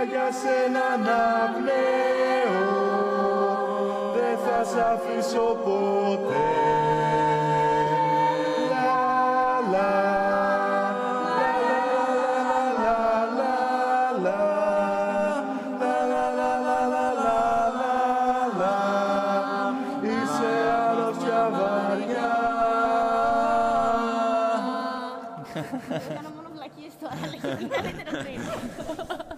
για σένα να πλέω, δεν θα σ' αφήσω ποτέ. Είσαι αρρώστια βαριά. Έκανα μόνο βλακίες τώρα, αλλά και καλύτερα πριν.